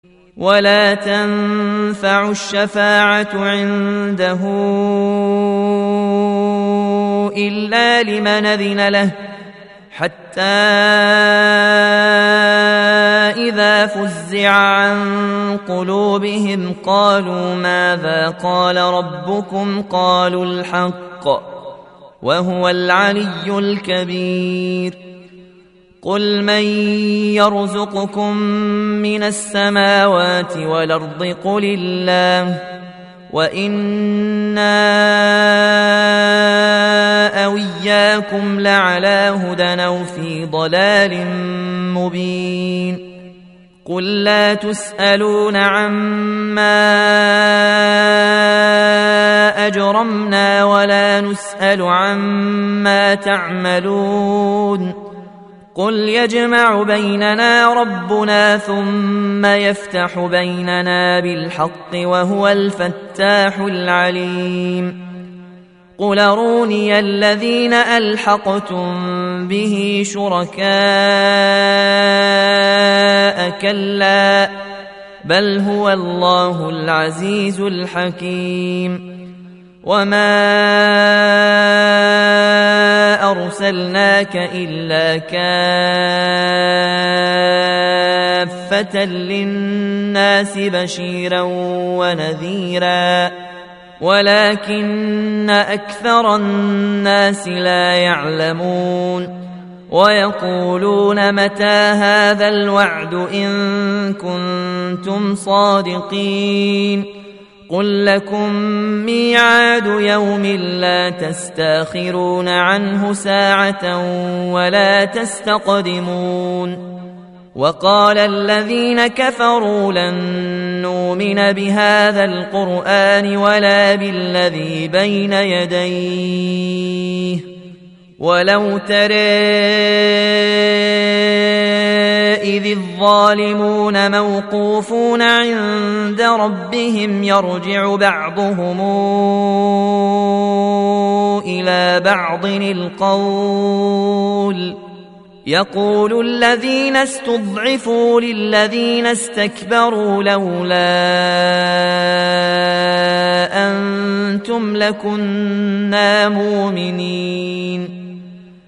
ولا تنفع الشفاعة عنده إلا لمن أذن له، حتى إذا فزع عن قلوبهم قالوا ماذا قال ربكم؟ قالوا الحق وهو العلي الكبير. قل من يرزقكم من السماوات والأرض؟ قل الله، وإنا أو إياكم لعلى هدى أو في ضلال مبين. قل لا تسألون عما أجرمنا ولا نسأل عما تعملون. قل يجمع بيننا ربنا ثم يفتح بيننا بالحق وهو الفتاح العليم. قل أروني الذين ألحقتم به شركاء، كلا بل هو الله العزيز الحكيم. وما أرسلناك إلا كافة للناس بشيرا ونذيرا، ولكن أكثر الناس لا يعلمون. ويقولون متى هذا الوعد إن كنتم صادقين؟ قل لكم ميعاد يوم لا تستاخرون عنه ساعة ولا تستقدمون. وقال الذين كفروا لن نؤمن بهذا القرآن ولا بالذي بين يديه، ولو ترى إذ الظالمون موقوفون عند ربهم يرجع بعضهم إلى بعض القول، يقول الذين استضعفوا للذين استكبروا لولا أنتم لكنا مؤمنين.